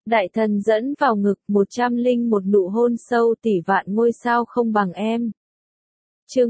Đại thần dẫn vào ngực 101 nụ hôn sâu tỷ vạn ngôi sao không bằng em. Chương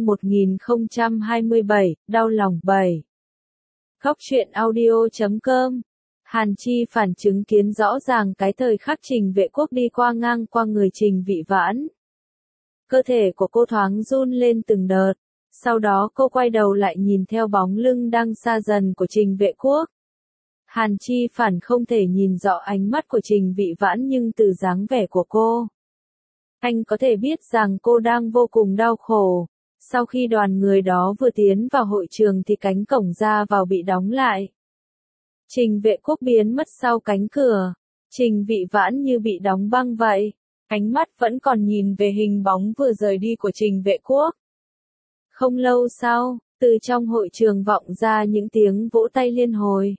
1027, đau lòng 7. Góc truyện audio.com. Hàn Chi Phản chứng kiến rõ ràng cái thời khắc Trình Vệ Quốc đi qua ngang qua người Trình Vị Vãn. Cơ thể của cô thoáng run lên từng đợt, sau đó cô quay đầu lại nhìn theo bóng lưng đang xa dần của Trình Vệ Quốc. Hàn Chi Phản không thể nhìn rõ ánh mắt của Trình Vị Vãn nhưng từ dáng vẻ của cô, anh có thể biết rằng cô đang vô cùng đau khổ. Sau khi đoàn người đó vừa tiến vào hội trường thì cánh cổng ra vào bị đóng lại. Trình Vệ Quốc biến mất sau cánh cửa. Trình Vị Vãn như bị đóng băng vậy. Ánh mắt vẫn còn nhìn về hình bóng vừa rời đi của Trình Vệ Quốc. Không lâu sau, từ trong hội trường vọng ra những tiếng vỗ tay liên hồi.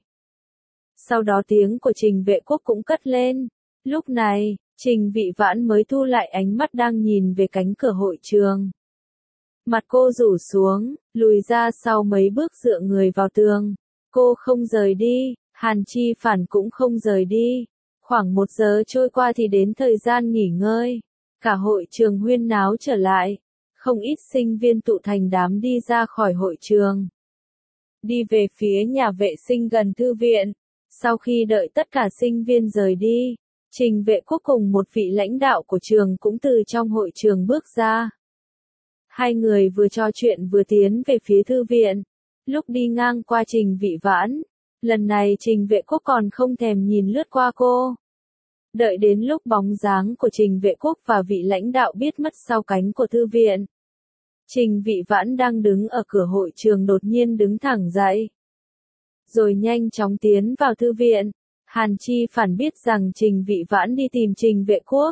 Sau đó tiếng của Trình Vệ Quốc cũng cất lên. Lúc này, Trình Vị Vãn mới thu lại ánh mắt đang nhìn về cánh cửa hội trường. Mặt cô rủ xuống, lùi ra sau mấy bước dựa người vào tường. Cô không rời đi, Hàn Chi Phản cũng không rời đi. Khoảng 1 giờ trôi qua thì đến thời gian nghỉ ngơi. Cả hội trường huyên náo trở lại. Không ít sinh viên tụ thành đám đi ra khỏi hội trường. Đi về phía nhà vệ sinh gần thư viện. Sau khi đợi tất cả sinh viên rời đi, Trình Vệ Quốc cùng một vị lãnh đạo của trường cũng từ trong hội trường bước ra. Hai người vừa trò chuyện vừa tiến về phía thư viện. Lúc đi ngang qua Trình Vị Vãn, lần này Trình Vệ Quốc còn không thèm nhìn lướt qua cô. Đợi đến lúc bóng dáng của Trình Vệ Quốc và vị lãnh đạo biết mất sau cánh của thư viện. Trình Vị Vãn đang đứng ở cửa hội trường đột nhiên đứng thẳng dậy. Rồi nhanh chóng tiến vào thư viện. Hàn Chi Phản biết rằng Trình Vị Vãn đi tìm Trình Vệ Quốc.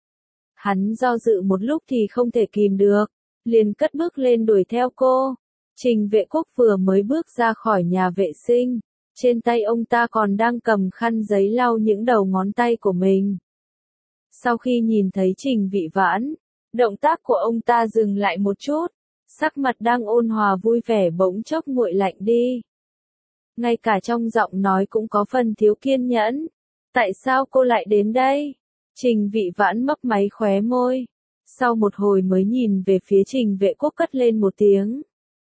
Hắn do dự một lúc thì không thể kìm được, liền cất bước lên đuổi theo cô. Trình Vệ Quốc vừa mới bước ra khỏi nhà vệ sinh, trên tay ông ta còn đang cầm khăn giấy lau những đầu ngón tay của mình. Sau khi nhìn thấy Trình Vị Vãn, động tác của ông ta dừng lại một chút, sắc mặt đang ôn hòa vui vẻ bỗng chốc nguội lạnh đi. Ngay cả trong giọng nói cũng có phần thiếu kiên nhẫn. Tại sao cô lại đến đây? Trình Vị Vãn mấp máy khóe môi. Sau một hồi mới nhìn về phía Trình Vệ Quốc cất lên một tiếng.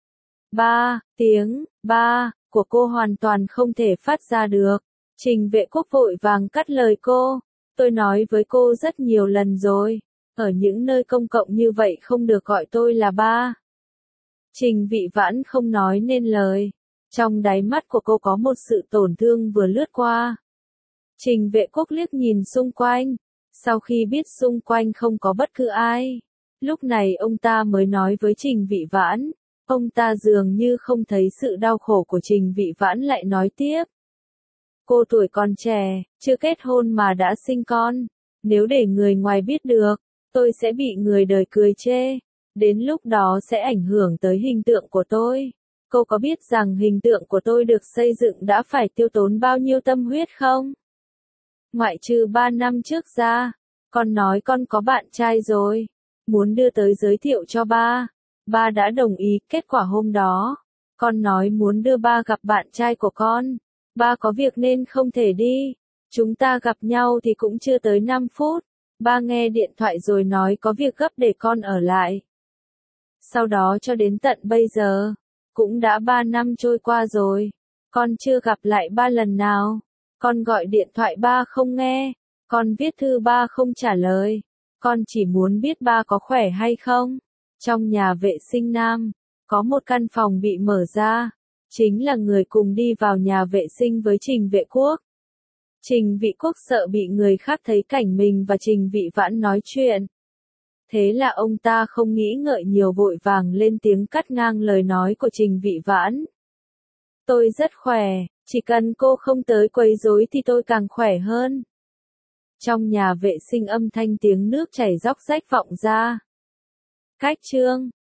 Tiếng ba của cô hoàn toàn không thể phát ra được. Trình Vệ Quốc vội vàng cắt lời cô. Tôi nói với cô rất nhiều lần rồi. Ở những nơi công cộng như vậy không được gọi tôi là ba. Trình Vị Vãn không nói nên lời. Trong đáy mắt của cô có một sự tổn thương vừa lướt qua. Trình Vệ Quốc liếc nhìn xung quanh. Sau khi biết xung quanh không có bất cứ ai, lúc này ông ta mới nói với Trình Vị Vãn. Ông ta dường như không thấy sự đau khổ của Trình Vị Vãn lại nói tiếp. Cô tuổi còn trẻ, chưa kết hôn mà đã sinh con. Nếu để người ngoài biết được, tôi sẽ bị người đời cười chê. Đến lúc đó sẽ ảnh hưởng tới hình tượng của tôi. Cô có biết rằng hình tượng của tôi được xây dựng đã phải tiêu tốn bao nhiêu tâm huyết không? Ngoại trừ 3 năm trước ra, con nói con có bạn trai rồi. Muốn đưa tới giới thiệu cho ba. Ba đã đồng ý, kết quả hôm đó. Con nói muốn đưa ba gặp bạn trai của con. Ba có việc nên không thể đi. Chúng ta gặp nhau thì cũng chưa tới 5 phút. Ba nghe điện thoại rồi nói có việc gấp để con ở lại. Sau đó cho đến tận bây giờ, cũng đã 3 năm trôi qua rồi. Con chưa gặp lại ba lần nào. Con gọi điện thoại ba không nghe. Con viết thư ba không trả lời. Con chỉ muốn biết ba có khỏe hay không. Trong nhà vệ sinh nam, có một căn phòng bị mở ra. Chính là người cùng đi vào nhà vệ sinh với Trình Vệ Quốc. Trình Vị Quốc sợ bị người khác thấy cảnh mình và Trình Vị Vãn nói chuyện. Thế là ông ta không nghĩ ngợi nhiều vội vàng lên tiếng cắt ngang lời nói của Trình Vị Vãn. Tôi rất khỏe, chỉ cần cô không tới quấy rối thì tôi càng khỏe hơn. Trong nhà vệ sinh âm thanh tiếng nước chảy róc rách vọng ra. Cách chương